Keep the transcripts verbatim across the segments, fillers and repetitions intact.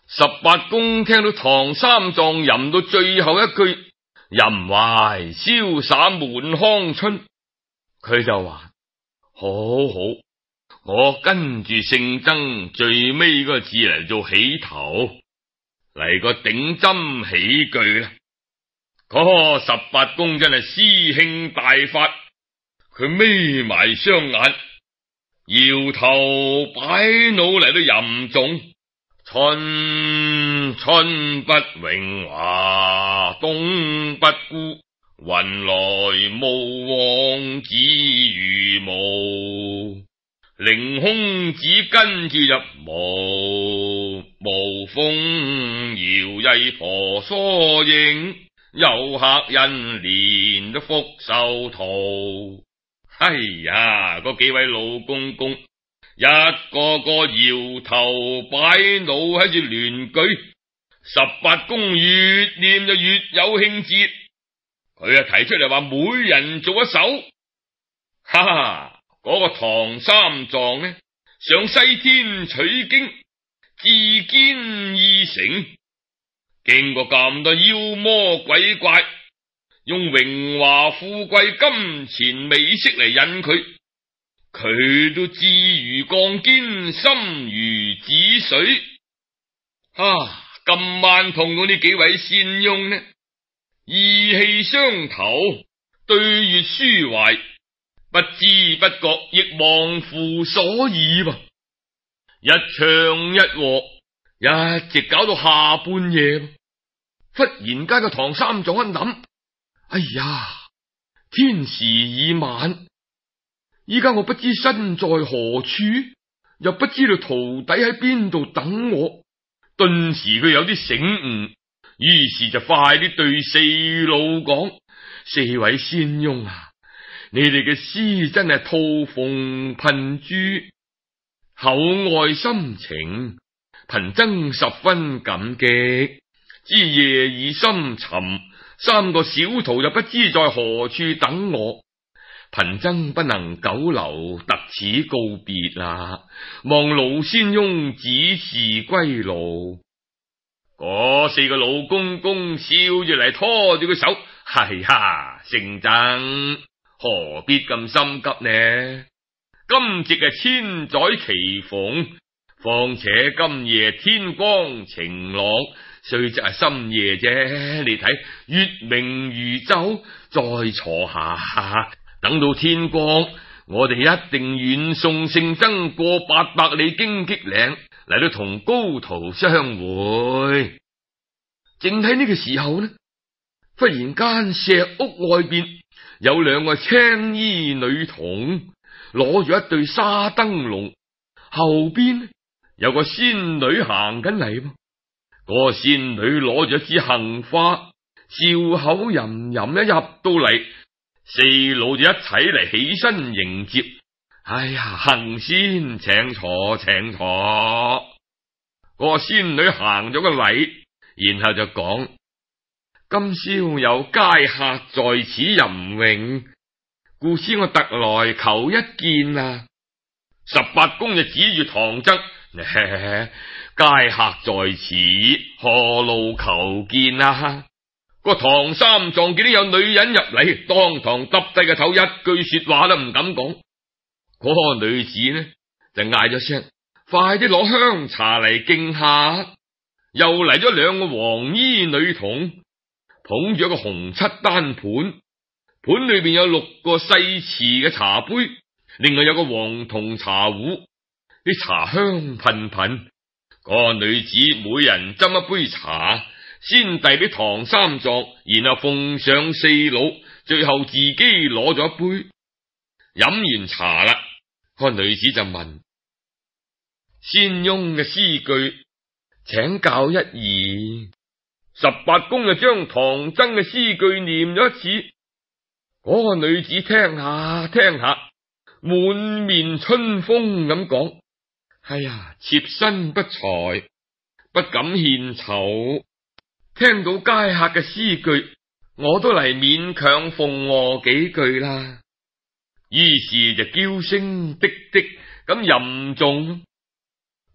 十八公聽到唐三藏吟到最後一句吟懷瀟灑滿腔春，佢就話好好，我跟住聖僧最尾嗰個字嚟做起頭，嚟個頂針起句啦。嗰個十八公真係詩興大發，佢眯埋雙眼，搖頭擺腦嚟到吟誦：春春不榮華，冬不孤，雲來霧往只如霧。凌空子跟住入無無風搖曳婆娑影，有客人連都福壽圖。哎呀，嗰幾位老公公一個個搖頭擺腦喺住聯句，十八公越念就越有興致，佢啊提出嚟話每人做一首。哈哈，嗰、那個唐三藏呢，上西天取經，自堅意誠，經過咁多妖魔鬼怪，用榮華富貴金錢美色嚟引佢，佢都志如鋼堅，心如止水。啊，今晚同我呢幾位仙翁呢，意氣相投，對月抒懷，不知不覺亦忘乎所以噃。一唱一和，一直搞到下半夜。忽然間個唐三藏一諗，哎呀，天時已晚，依家我不知身在何處，又不知道徒弟喺邊度等我。頓時佢有啲醒悟，於是就快啲對四老講：四位仙翁啊，你哋嘅詩真係吐鳳噴珠，厚愛深情，貧僧十分感激。知夜已深沉，三個小徒又不知在何處等我，貧僧不能久留，特此告別啦，望老仙翁指示歸路。嗰四個老公公笑住嚟拖住佢手，係呀，聖僧何必咁心急呢？今夕係千載奇逢，況且今夜天光晴朗，雖則係深夜啫，你睇月明如晝，再坐下，等到天光，我哋一定遠送聖僧過八百里荊棘嶺，嚟到同高徒相會。正喺呢個時候呢，忽然間石屋外邊有兩個青衣女童攞住一對沙燈籠，後邊有個仙女行緊嚟。嗰個仙女攞住一支杏花，笑口吟吟，一入到嚟，四老就一齊嚟起身迎接。哎呀，行先請坐，請坐。嗰個仙女行咗個禮，然後就講：今宵有佳客在此吟詠，故此我特來求一見啊！十八公就指住唐僧：佳客在此，何路求見啊？個唐三藏見到有女人入嚟，當堂耷低個頭，一句說話都唔敢講。嗰個女子呢就嗌咗聲：快啲攞香茶嚟敬下。又嚟咗兩個黃衣女童，捧住一個紅漆單盤，盤裏邊有六個細瓷嘅茶杯，另外有個黃銅茶壺，啲茶香噴噴。嗰個女子每人斟一杯茶，先遞俾唐三藏，然後奉上四老，最後自己攞咗一杯。飲完茶啦，嗰個女子就問：仙翁嘅詩句請教一二。十八公就將唐僧嘅詩句念咗一次。嗰個女子聽下聽下，滿面春風咁講：哎呀，妾身不才，不敢獻醜。聽到佳客嘅詩句，我都嚟勉強奉和幾句啦。於是就嬌聲滴滴咁吟誦：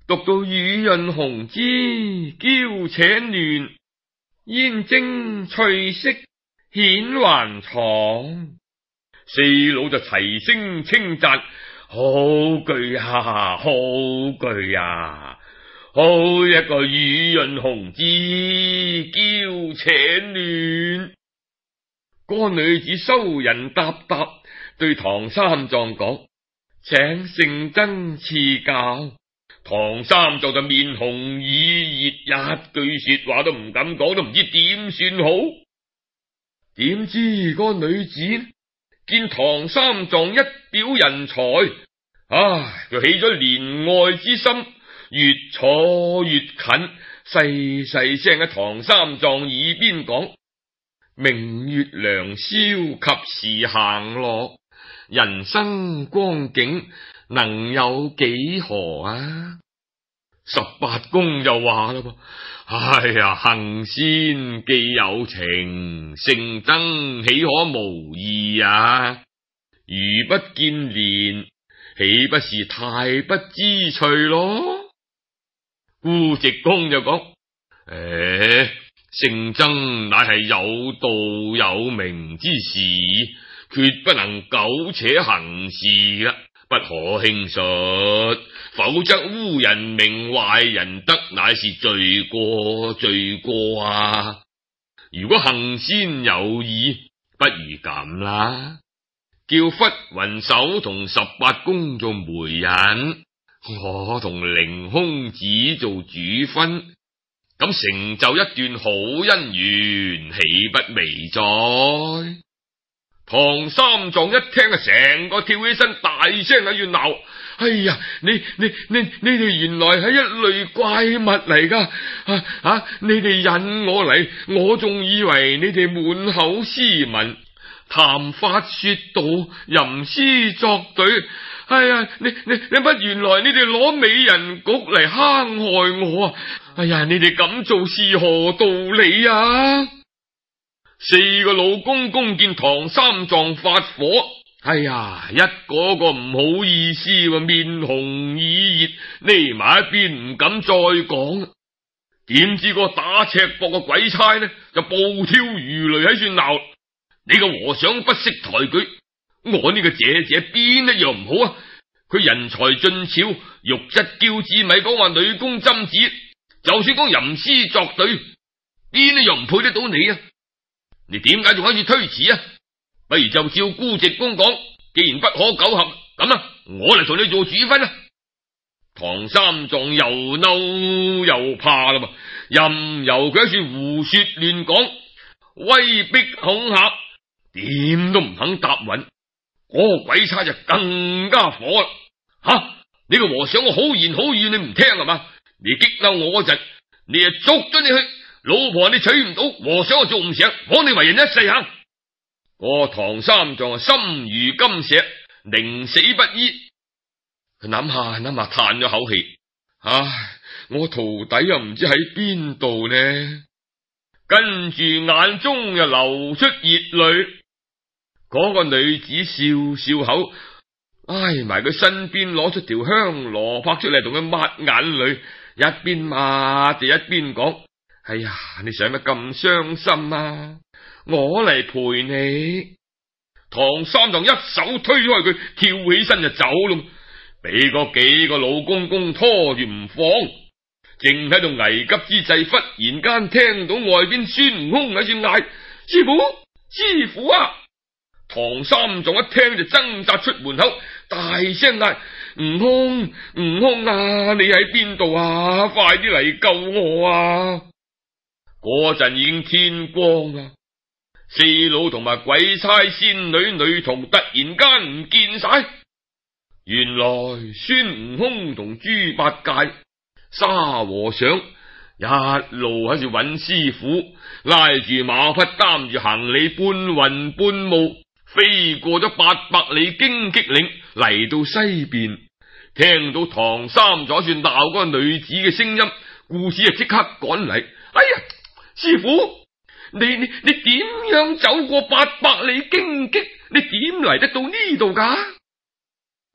讀到雨潤紅枝，嬌且嫩，煙蒸翠色顯還床。四佬就齊聲稱讚：好句啊，好句啊，好一個雨潤紅枝，嬌且嫩。個女子羞人答答，對唐三藏講：請聖僧賜教。唐三藏就面紅耳熱，一句說話都唔敢講，都唔知點算好。點知個女子見唐三藏一表人才，唉，就起咗憐愛之心，越坐越近，細細聲喺唐三藏耳邊講：明月良宵及時行樂，人生光景能有幾何啊？十八公就話啦噃，哎呀，行仙既有情，聖僧豈可無意啊？如不見蓮，豈不是太不知趣咯？孤直公就講：誒，聖僧乃係有道有名之士，決不能苟且行事㗎，不可輕率，否則污人名壞人德，乃是罪過罪過啊！如果行仙有意，不如咁啦，叫忽雲手同十八公做媒人，我同凌空子做主婚，咁成就一段好姻緣，豈不美哉？唐三藏一聽啊，成個跳起身，大聲喺度鬧：哎呀，你你你你哋原來係一類怪物嚟噶！啊啊！你哋引我嚟，我仲以為你哋滿口斯文，談法說道，吟詩作對。哎呀，你你你乜原來你哋攞美人局嚟坑害我啊！哎呀，你哋咁做是何道理啊？四個老公公見唐三藏發火，哎呀，一個個唔好意思，面紅耳熱，匿埋一邊唔敢再講。點知個打赤膊個鬼差呢，就暴跳如雷喺度鬧：你個和尚不識抬舉，我呢個姐姐邊一樣唔好啊？佢人才俊俏，玉質嬌枝，咪講話女工針子，就算講吟詩作對，邊一樣唔配得到你啊？你點解仲可以推辭啊？不如就照孤直公講，既然不可苟合，咁啊，我嚟同你做主婚啊！唐三藏又嬲又怕啦噃，任由佢喺處胡說亂講，威逼恐嚇，點都唔肯答允。嗰個鬼差就更加火啦！吓、啊，你個和尚我好言好語，你唔聽係嘛？你激嬲我嗰陣，你就捉咗你去。老婆你娶唔到，和尚我做唔成，枉你為人一世行。個唐三藏心如金石，寧死不依。佢諗下諗下，嘆咗口氣，唉，我徒弟又唔知喺邊度呢？跟住眼中又流出熱淚。嗰個女子笑笑口，挨埋佢身邊，攞出條香蘿蔔出嚟，同佢抹眼淚，一邊抹就一邊講：哎呀，你使乜咁傷心啊？我嚟陪你。唐三藏一手推開佢，跳起身就走咯，俾嗰幾個老公公拖住唔放。正喺度危急之際，忽然間聽到外邊孫悟空喺度嗌：師傅，師傅啊！唐三藏一聽就掙扎出門口，大聲嗌：悟空，悟空啊，你喺邊度啊？快啲嚟救我啊！嗰陣已經天光啦，四佬同埋鬼差仙女女童突然間唔見晒。原來孫悟空同豬八戒、沙和尚一路喺度揾師傅，拉住馬匹，擔住行李，半雲半霧，飛過咗八百里荊棘嶺，嚟到西邊，聽到唐三藏算鬧嗰個女子嘅聲音，故事就即刻趕嚟。哎呀，師傅，你你你點樣走過八百里荊棘？你點嚟得到呢度噶？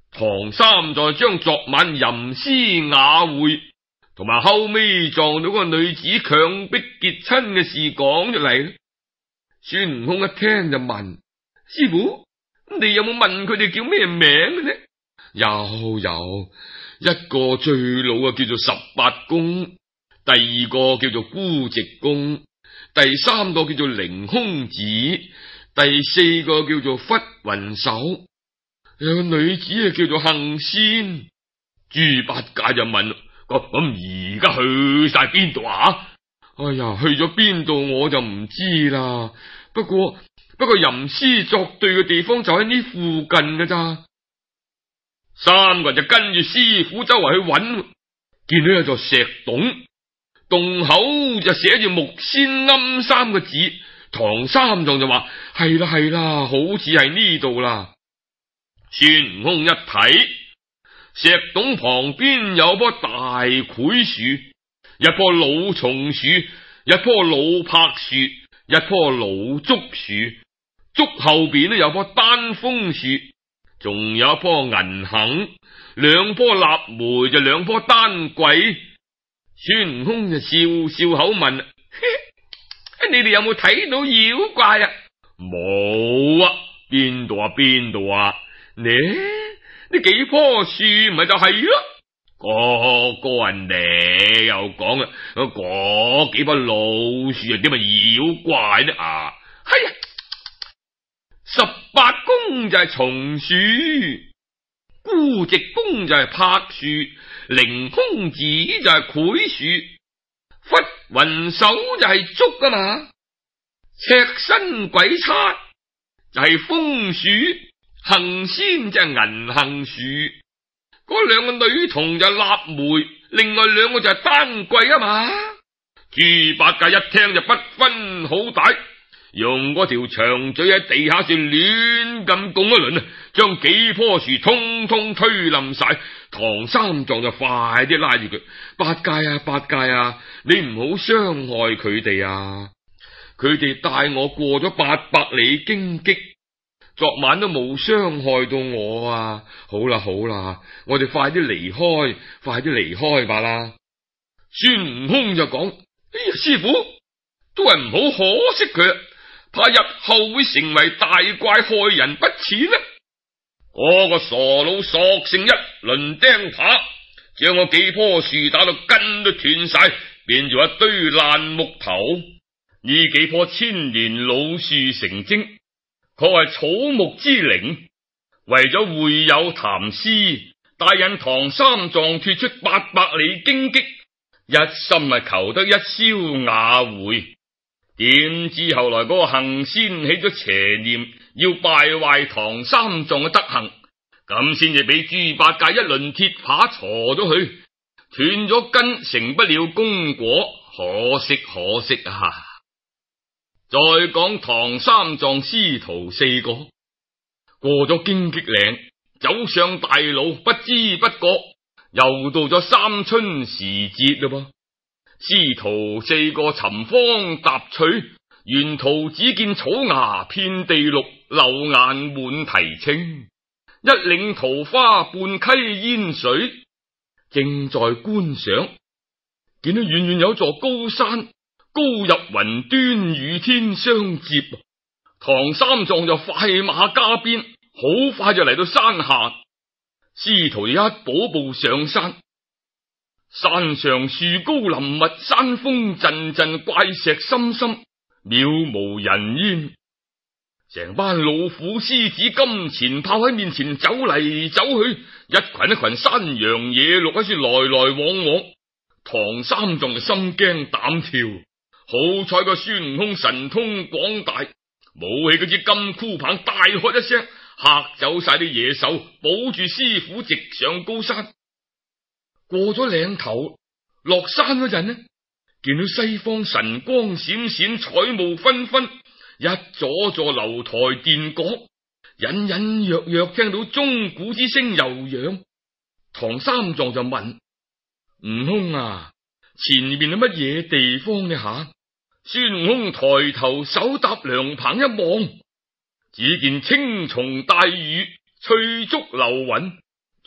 唐三藏將昨晚吟詩雅會同埋後尾撞到個女子強迫結親嘅事講出嚟。孫悟空一聽就問：師傅，你有冇問佢哋叫咩名嘅呢？有有，一個最老嘅叫做十八公，第二個叫做孤寂公，第三個叫做凌空子，第四個叫做忽雲手，有個女子啊叫做行仙。豬八戒就問：咁而家去晒邊度啊？哎呀，去咗邊度我就唔知啦。不過不過吟詩作對嘅地方就喺呢附近㗎咋。三個人就跟住師傅周圍去揾，見到有座石洞，洞口就寫住木仙庵三個字。唐三藏就話：係啦係啦，好似係呢度啦。孫悟空一睇，石洞旁邊有棵大檜樹，一棵老松樹，一棵老柏樹，一棵老竹樹，竹後邊咧有棵丹楓樹，仲有一棵銀杏，兩棵臘梅就兩棵丹桂。孫悟空就笑笑口問：你哋有冇睇到妖怪啊？冇啊，邊度啊邊度啊？呢呢幾棵樹唔係就係咯。個個人你又講啊，嗰幾棵老樹啊，點係妖怪呢？啊，係啊，十八公就係松樹，孤寂公就係柏樹，凌空子就係檜樹，忽雲手就係竹啊嘛，赤身鬼差就係楓樹，行仙就係銀杏樹，嗰兩個女童就係臘梅，另外兩個就係丹桂啊嘛。豬八戒一聽就不分好歹，用嗰條長嘴喺地下上亂咁拱一輪啊，將幾棵樹通通推冧晒。唐三藏就快啲拉住佢：八戒啊八戒啊，你唔好傷害佢哋啊！佢哋帶我過咗八百里荊棘，昨晚都冇傷害到我啊！好啦好啦，我哋快啲離開，快啲離開吧啦！孫悟空就講：哎呀，師傅都係唔好可惜佢，怕日後會成為大怪害人不淺呢。嗰個傻佬索性一輪釘耙，將我幾棵樹打到根都斷晒，變做一堆爛木頭。呢幾棵千年老樹成精，確係草木之靈。為咗會友談詩，帶引唐三藏脫出八百里荊棘，一心係求得一宵雅會。點知後來嗰個行仙起咗邪念，要敗壞唐三藏嘅德行，咁先至俾豬八戒一輪鐵耙鋤咗去，斷咗根，成不了功果，可惜可惜啊！再講唐三藏師徒四個過咗荊棘嶺，走上大路，不知不覺又到咗三春時節嘞噃。師徒四個尋芳踏取，沿途只見草芽遍地綠，柳眼滿堤青，一嶺桃花半溪煙水，正在觀賞，見到遠遠有座高山，高入雲端，與天相接。唐三藏就快馬加鞭，好快就嚟到山下。師徒一步步上山，山上樹高林密，山峰陣陣，怪石深深，渺無人煙。成班老虎獅子金錢豹喺面前走嚟走去，一群一群山羊野鹿喺處來來往往。唐三藏就心驚膽跳，好彩個孫悟空神通廣大，舞起嗰支金箍棒，大喝一聲，嚇走晒啲野獸，保住師傅直上高山。過咗嶺頭，落山嗰陣呢，見到西方神光閃閃，彩霧紛紛，一座座樓台殿閣，隱隱約約聽到鐘鼓之聲悠揚。唐三藏就問悟空啊，前面係乜嘢地方呢吓？孫悟空抬頭手搭涼棚一望，只見青松帶雨，翠竹流雲，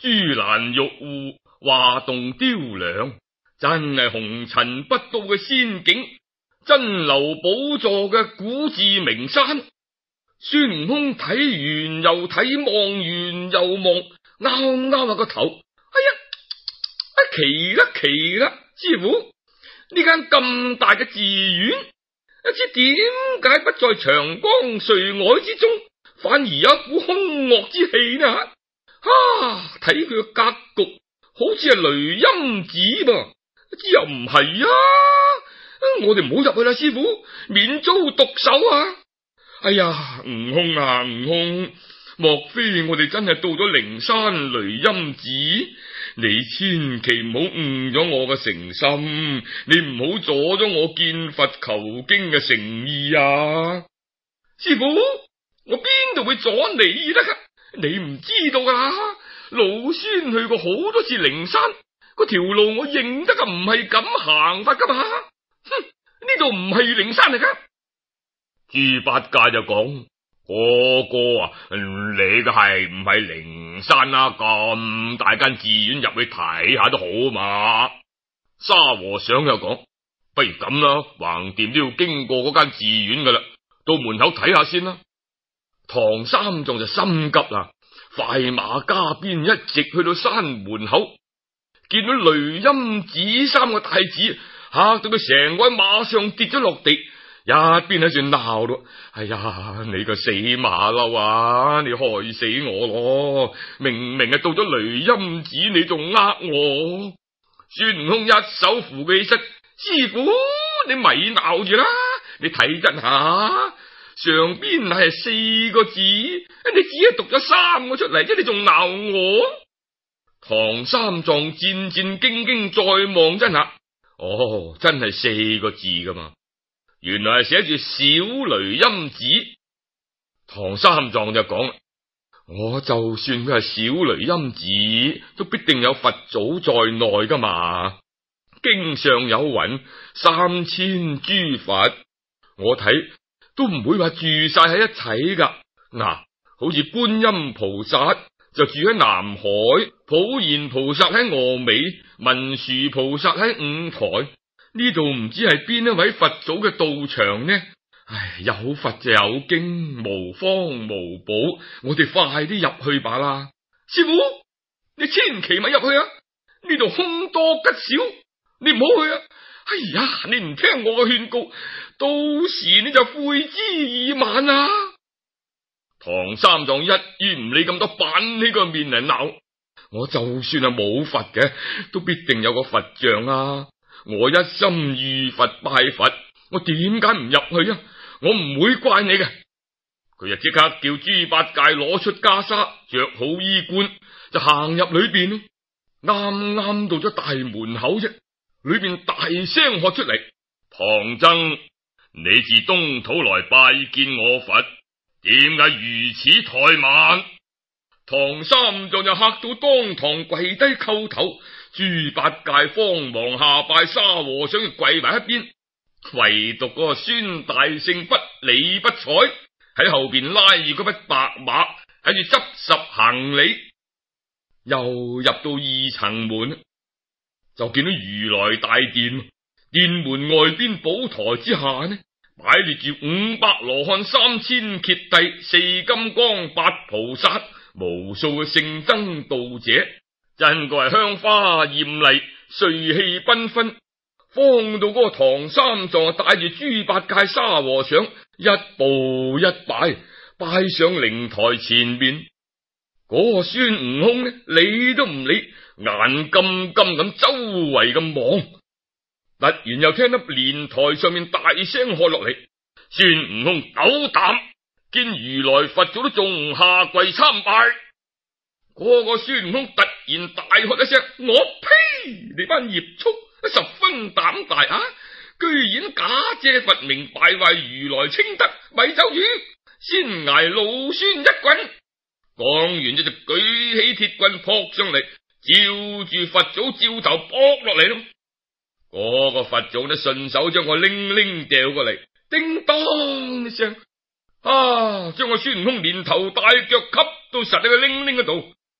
珠蘭玉戶，華棟雕梁，真係紅塵不到嘅仙境，珍饃寶座嘅古寺名山。孫悟空睇完又睇，望完又望，拗拗下個頭，哎呀，啊奇啦奇啦！師傅，呢間咁大嘅寺院，一知點解不在長江水外之中，反而有一股凶惡之氣呢？啊，睇佢嘅格局，好似係雷音寺噃，知又唔係啊！我哋唔好入去啦，師傅，免遭毒手啊！哎呀，悟空啊，悟空，莫非我哋真係到咗靈山雷音寺？你千祈唔好誤咗我嘅誠心，你唔好阻咗我見佛求經嘅誠意啊！師傅，我邊度會阻你得噶？你唔知道噶啦，老孫去過好多次靈山，嗰條路我認得噶，唔係咁行法噶嘛。哼，呢度唔係靈山嚟噶。豬八戒就講：哥哥啊，你嘅係唔係靈山啊？咁大間寺院入去睇下都好嘛。沙和尚又講：不如咁啦，橫掂都要經過嗰間寺院噶啦，到門口睇下先啦。唐三藏就心急啦，快馬加鞭一直去到山門口，見到雷音寺三個大字，嚇到佢成個喺馬上跌咗落地。一邊喺度鬧咯，哎呀，你個死馬騮啊，你害死我咯！明明係到咗雷音寺，你仲呃我。孫悟空一手扶佢起身，師傅你咪鬧住啦，你睇真下，上邊係四個字，你只係讀咗三個出嚟，即係你仲鬧我。唐三藏戰戰兢兢再望真下，哦，真係四個字噶嘛。原來係寫住小雷音寺。唐三藏就講啦：我就算佢係小雷音寺，都必定有佛祖在內噶嘛。經上有云：三千諸佛，我睇都唔會話住晒喺一齊噶。嗱、啊，好似觀音菩薩就住喺南海，普賢菩薩喺峨眉，文殊菩薩喺五台。呢度唔知係邊一位佛祖嘅道場呢？唉，有佛就有經，無方無寶，我哋快啲入去吧啦！師傅，你千祈咪入去啊！呢度凶多吉少，你唔好去啊！哎呀，你唔聽我嘅勸告，到時你就悔之已晚啊！唐三藏一於唔理咁多，板起個面嚟鬧：我就算係冇佛嘅，都必定有個佛像啊！我一心遇佛拜佛，我點解唔入去啊？我唔會怪你嘅。佢就即刻叫豬八戒攞出袈裟，着好衣冠，就行入裏邊。啱啱到咗大門口啫，裏邊大聲喝出嚟：唐僧，你自東土來拜見我佛，點解如此怠慢？唐三藏就嚇到當堂跪低叩頭。豬八戒慌忙下拜，沙和尚跪埋一邊，唯獨嗰個孫大聖不理不睬，喺後邊拉住嗰匹白馬，喺住執拾行李。又入到二層門，就見到如來大殿，殿門外邊寶台之下呢，擺列住五百羅漢、三千揭諦、四金剛、八菩薩，無數嘅聖僧道者。真個係香花艷麗，瑞氣繽紛。方到嗰個唐三藏帶住豬八戒、沙和尚，一步一拜，拜上靈台前面。嗰、那個孫悟空呢，理都唔理，眼金金咁周圍咁望。突然又聽到蓮台上面大聲喝落嚟：孫悟空狗膽，見如來佛祖都仲下跪參拜。嗰個孫悟空突然大喝一聲：我呸！你班孽畜，十分膽大啊！居然假借佛名敗壞如來清德，咪走住，先挨老孫一棍！講完就就舉起鐵棍撲上嚟，照住佛祖照頭撲落嚟咯。嗰、那個佛祖呢，順手將我拎拎掉過嚟，叮當一聲，啊，將個孫悟空連頭帶腳吸到實喺個拎拎嗰度。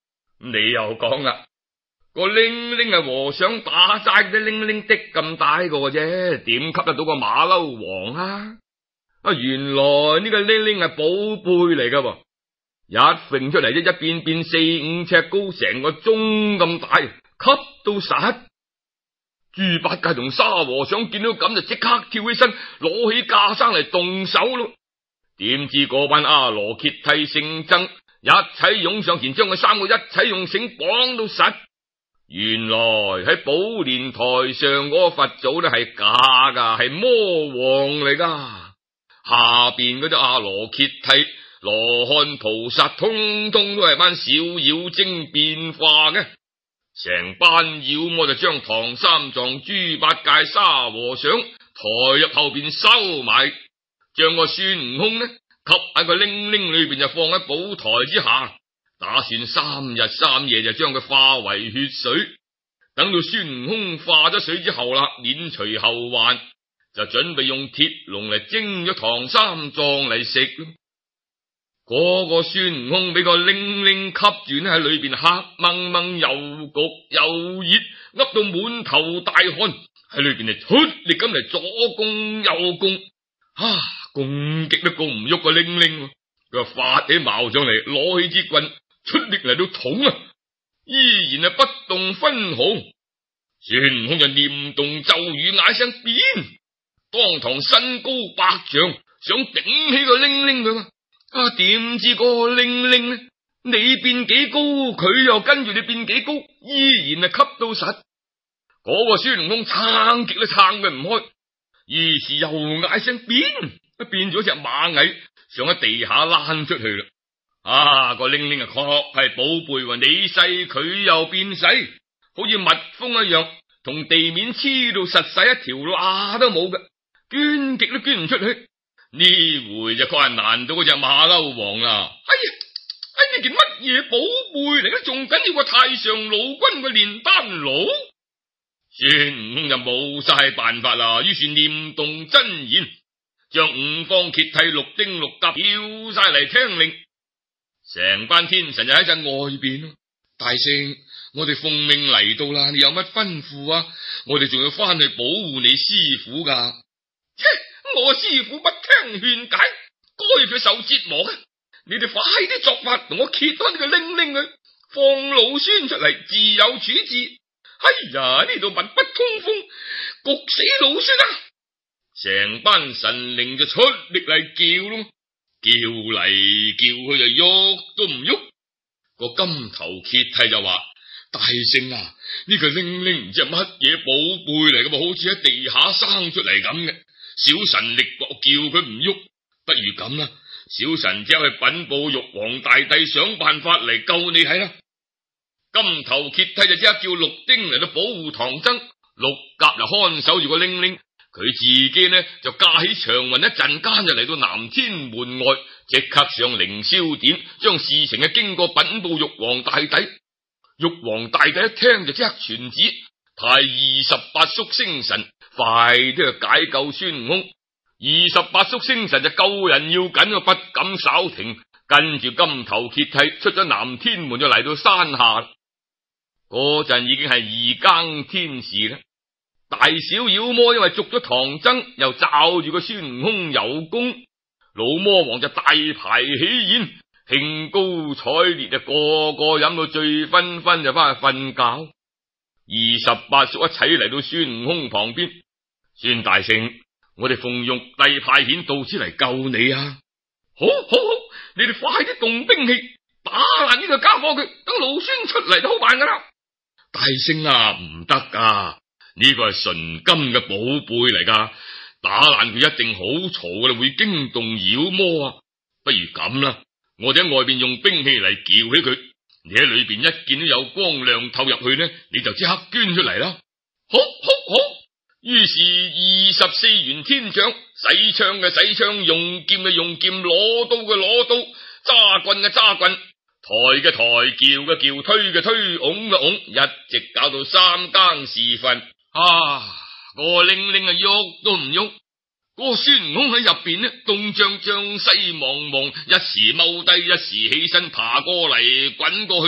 你又講啦，個鈴鈴係和尚打齋啲鈴鈴的咁大個啫，點吸得到個馬騮王啊？啊，原來呢個鈴鈴係寶貝嚟噶噃，一揈出嚟啫，一變變四五尺高，成個鐘咁大，吸到實。豬八戒同沙和尚見到咁就即刻跳起身，攞起架生嚟動手咯。點知嗰班阿羅揭替聖僧一齊湧上前，將佢三個一齊用繩綁到實。原來喺寶蓮台上嗰個佛祖咧係假噶，係魔王嚟噶。下邊嗰啲阿羅揭替、羅漢菩薩，通通都係班小妖精變化嘅。成班妖魔就將唐三藏、豬八戒、沙和尚抬入後邊收埋，將個孫悟空呢吸喺個鈴鈴裏邊，就放喺寶台之下，打算三日三夜就將佢化為血水。等到孫悟空化咗水之後啦，免除後患，就準備用鐵籠嚟蒸咗唐三藏嚟食咯。嗰個孫悟空俾個鈴鈴吸住呢，喺裏邊黑掹掹又焗又熱，噏到滿頭大汗，喺裏邊就出力咁嚟左攻右攻，啊，攻擊都攻唔喐個鈴鈴。佢話發起矛上嚟，攞起支棍出力嚟到捅啊，依然係不動分毫。孫悟空就念動咒語，嗌聲變，當堂身高百丈，想頂起個鈴鈴佢。啊！點知個鈴鈴呢？你變幾高，佢又跟住你變幾高，依然係吸到實。嗰、那個孫悟空撐極都撐佢唔開，於是又嗌聲變，變咗隻螞蟻，想喺地下躝出去啦。啊！個鈴鈴啊，確係寶貝，你細佢又變細，好似蜜蜂一樣，同地面黐到實細，一條罅都冇嘅，捐極都捐唔出去。呢回就確係難到嗰隻馬騮王啦！哎呀，哎，呢件乜嘢寶貝嚟嘅？仲緊要個太上老君個煉丹爐。孫悟空就冇晒辦法啦，於是念動真言，將五方揭替、六丁六甲叫晒嚟聽令。成班天神就喺陣外邊。大聖，我哋奉命嚟到啦，你有乜吩咐啊？我哋仲要翻去保護你師傅噶。切！我師傅不聽勸解，該佢受折磨嘅。你哋快啲作法，同我揭開呢個鈴鈴佢，放老孫出嚟，自有處置。哎呀，呢度密不通風，焗死老孫啊！成班神靈就出力嚟叫咯，叫嚟叫去就喐都唔喐。個金頭揭替就話：大聖啊，呢個鈴鈴唔知係乜嘢寶貝嚟噶嘛，好似喺地下生出嚟咁嘅。小神力薄，叫佢唔喐，不如咁啦，小神只去稟報玉皇大帝，想辦法嚟救你睇啦。金頭揭替就即刻叫六丁嚟到保護唐僧，六甲就看守住個鈴鈴，佢自己呢就駕起長雲，一陣間就嚟到南天門外，即刻上凌霄殿，將事情嘅經過稟報玉皇大帝。玉皇大帝一聽就即刻傳旨，派二十八宿星神快啲去解救孫悟空。二十八宿星神就救人要緊，不敢稍停，跟住金頭揭替出咗南天門，就嚟到山下。嗰陣已經係二更天時啦，大小妖魔因為捉咗唐僧，又罩住個孫悟空有功，老魔王就大排喜宴，興高采烈，就個個飲到醉醺醺，就翻去瞓覺。二十八宿一齊嚟到孫悟空旁邊，孫大聖，我哋奉玉帝派遣到此嚟救你啊！好，好，好，你哋快啲動兵器，打爛呢個家伙佢，等老孫出嚟就好辦噶啦！大聖啊，唔得噶，呢個係純金嘅寶貝嚟噶，打爛佢一定好嘈噶啦，會驚動妖魔啊！不如咁啦，我哋喺外邊用兵器嚟撬起佢，你喺裏邊一見到有光亮透入去呢，你就即刻捐出嚟啦！好，好，好！於是二十四員天將，使槍嘅使槍，用劍嘅用劍，攞刀嘅攞刀，揸棍嘅揸棍，抬嘅抬，叫嘅叫，推嘅推，拱嘅拱，一直搞到三更時分。啊，個鈴鈴啊喐都唔喐，個孫悟空喺入邊呢，東張張西望望，一時踎低，一時起身爬過嚟，滾過去，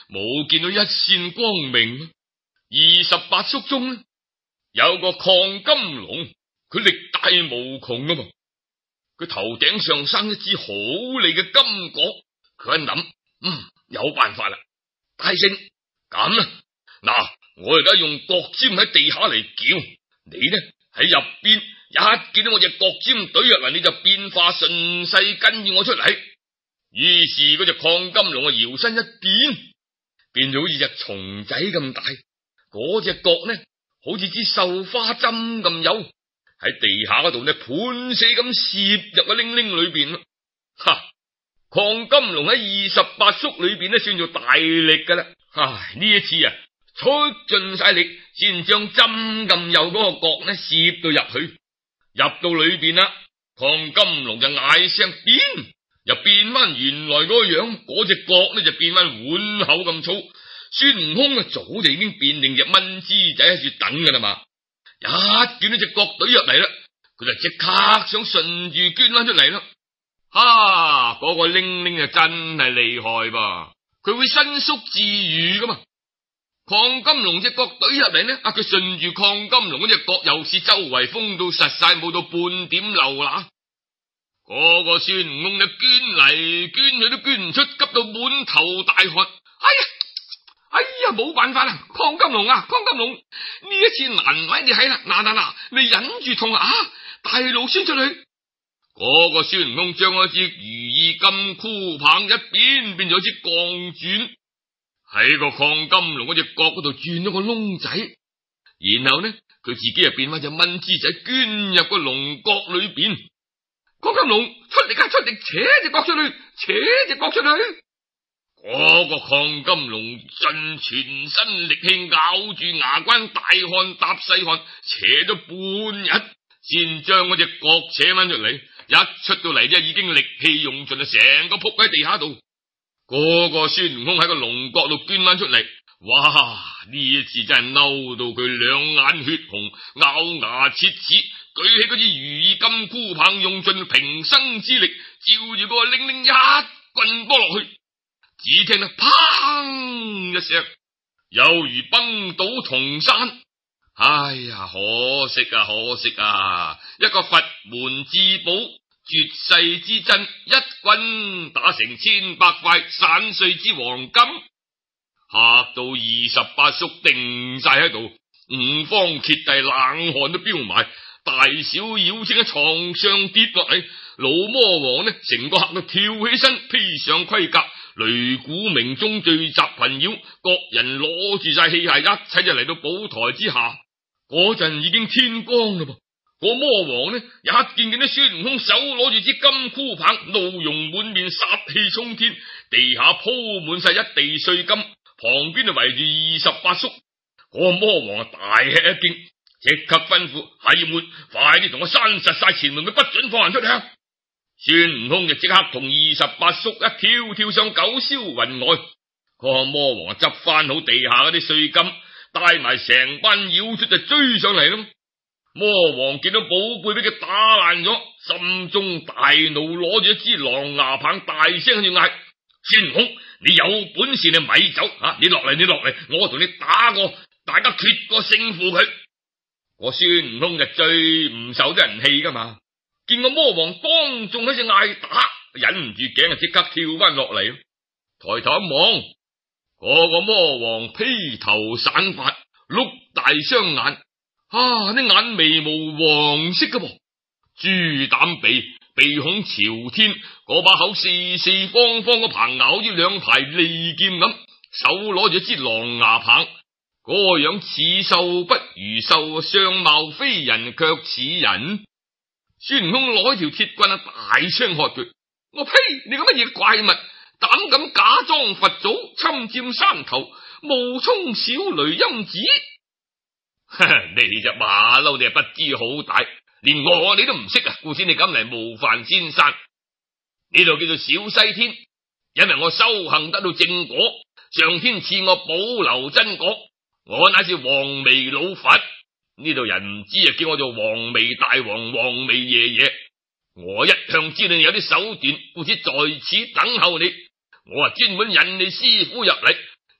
冇見到一線光明。二十八宿中呢，有個亢金龍，佢力大無窮啊嘛。佢頭頂上生一支好利嘅金角，佢一諗，嗯，有辦法啦。大聖，咁啦，嗱，我而家用角尖喺地下嚟叫，你呢喺入邊一見到我隻角尖懟入嚟，你就變化順勢跟住我出嚟。於是嗰隻亢金龍啊搖身一變，變咗好似隻蟲仔咁大，嗰隻角呢好似支繡花針咁幼，喺地下嗰度呢盤死咁攝入個鈴鈴裏邊。哈！亢金龍喺二十八宿裏邊呢算做大力噶啦。唉，呢一次啊出盡晒力，先將針咁幼嗰個角呢攝到入去，入到裏邊啦。亢金龍就嗌聲變，又變翻原來嗰個樣，嗰隻角呢就變翻碗口咁粗。孫悟空啊早就已經變定隻蚊枝仔喺處等噶啦嘛，一見到隻角懟入嚟啦，佢就即刻想順住捐翻出嚟啦。哈！嗰個鈴鈴啊真係厲害噃，佢會伸縮自如噶嘛。亢金龍隻角懟入嚟呢，啊佢順住亢金龍嗰隻角，又是周圍封到實晒，冇到半點漏罅。嗰個孫悟空就捐嚟捐去都捐唔出，急到滿頭大汗。哎呀！哎呀，冇辦法啦！亢金龍啊，亢金龍，呢一次難為你係啦，嗱嗱嗱，你忍住痛啊，大路先出去。嗰個孫悟空將嗰支如意金箍棒一邊變咗支鋼轉，喺個亢金龍嗰隻角嗰度轉咗個窿仔，然後呢，佢自己又變翻隻蚊枝仔，捐入個龍角裏邊。亢金龍出力啊，出力，扯隻角出去，扯隻角出去。嗰個亢金龍盡全身力氣咬住牙關，大汗搭細汗，扯咗半日，先將嗰隻角扯翻出嚟。一出到嚟啫，已經力氣用盡啦，成個撲喺地下度。嗰個孫悟空喺個龍角度捐翻出嚟，哇！呢一次真係嬲到佢兩眼血紅，咬牙切齒，舉起嗰支如意金箍棒，用盡平生之力，照住嗰個鈴鈴一棍波落去。只聽得砰一聲，猶如崩倒銅山。哎呀，可惜啊，可惜啊！一個佛門至寶、絕世之珍，一棍打成千百塊散碎之黃金，嚇到二十八宿定晒喺度，五方揭帝冷汗都飆埋，大小妖精喺床上跌落嚟，老魔王呢成個嚇到跳起身，披上盔甲。擂鼓鳴鐘聚集群妖，各人攞住晒器械，一齊就嚟到寶台之下。嗰陣已經天光啦噃，個魔王呢一見見到孫悟空手攞住支金箍棒，怒容滿面，殺氣沖天，地下鋪滿晒一地碎金，旁邊就圍住二十八宿。個魔王大吃一驚，即刻吩咐係要門，快啲同我閂實晒前門，佢不准放人出去。孫悟空就即刻同二十八宿一跳跳上九霄雲外，個魔王執翻好地下嗰啲碎金，帶埋成班妖出就追上嚟咯。魔王見到寶貝俾佢打爛咗，心中大怒，攞住一支狼牙棒，大聲喺度嗌：孫悟空，你有本事你咪走啊！你落嚟，你落嚟，我同你打過，大家決個勝負佢。我孫悟空就最唔受得人氣噶嘛。見個魔王當眾喺只嗌打，忍唔住頸啊，即刻跳翻落嚟。抬頭一望，嗰個魔王披頭散髮，碌大雙眼，啊，啲眼眉毛黃色噶噃，豬膽鼻，鼻孔朝天，嗰把口四四方方個棚咬住兩排利劍咁，手攞住支狼牙棒，嗰個樣似獸不如獸，相貌非人卻似人。孫悟空攞條鐵棍啊，大聲喝佢：我呸！你個乜嘢怪物，膽敢假裝佛祖，侵佔山頭，冒充小雷音子！你隻馬騮，你係不知好歹，連我你都唔識啊！故此你敢嚟冒犯仙山？呢度叫做小西天，因為我修行得到正果，上天賜我保留真果，我乃是黃眉老佛。呢度人唔知啊，叫我做黃眉大王、黃眉爺爺。我一向知道你有啲手段，故此在此等候你。我啊專門引你師傅入嚟，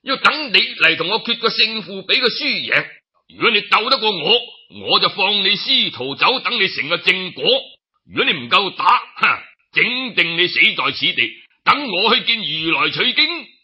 要等你嚟同我決個勝負，俾個輸贏。如果你鬥得過我，我就放你師徒走，等你成個正果。如果你唔夠打，哈，整定你死在此地，等我去見如來取經。